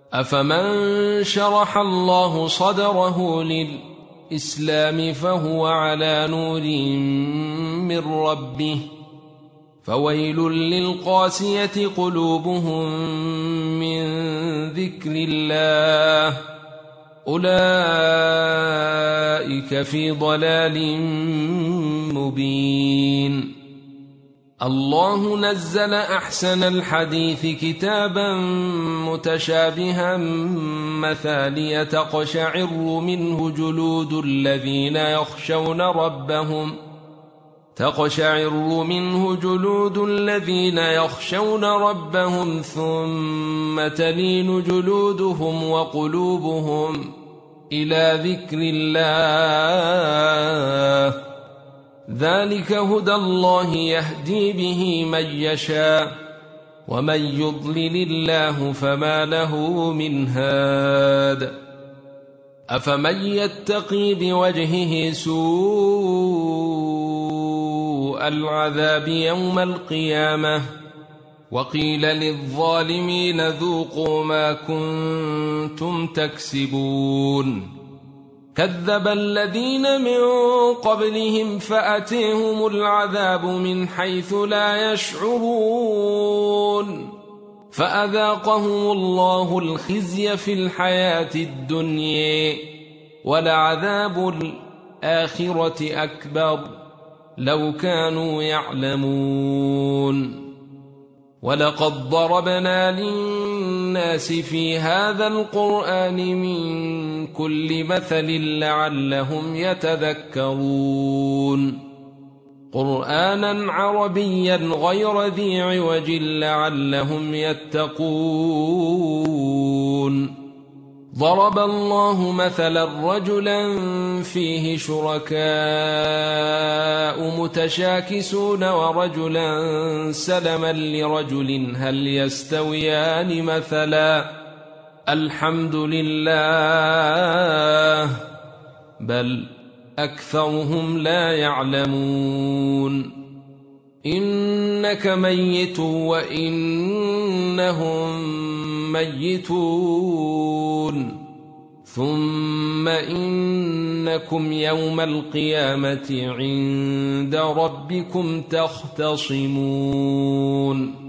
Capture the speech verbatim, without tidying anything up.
أفمن شرح الله صدره للإسلام فهو على نور من ربه فويل للقاسية قلوبهم من ذكر الله أولئك في ضلال مبين. الله نزل أحسن الحديث كتابا متشابها مثانية تقشعر منه جلود الذين يخشون ربهم تقشعر منه جلود الذين يخشون ربهم ثم تلين جلودهم وقلوبهم إلى ذكر الله ذلك هدى الله يهدي به من يشاء ومن يضلل الله فما له من هاد. أفمن يتقي بوجهه سوء العذاب يوم القيامة وقيل للظالمين ذوقوا ما كنتم تكسبون. كذب الذين من قبلهم فأتيهم العذاب من حيث لا يشعرون فأذاقهم الله الخزي في الحياة الدنيا ولعذاب الآخرة أكبر لو كانوا يعلمون. ولقد ضربنا للناس في هذا القرآن من كل مثل لعلهم يتذكرون قرآنا عربيا غير ذي عوج لعلهم يتقون. ضرب الله مثلا رجلا فيه شركاء متشاكسون ورجلا سلما لرجل هل يستويان مثلا الحمد لله بل أكثرهم لا يعلمون. إنك ميت وإنهم ميتون ثم إنكم يوم القيامة عند ربكم تختصمون.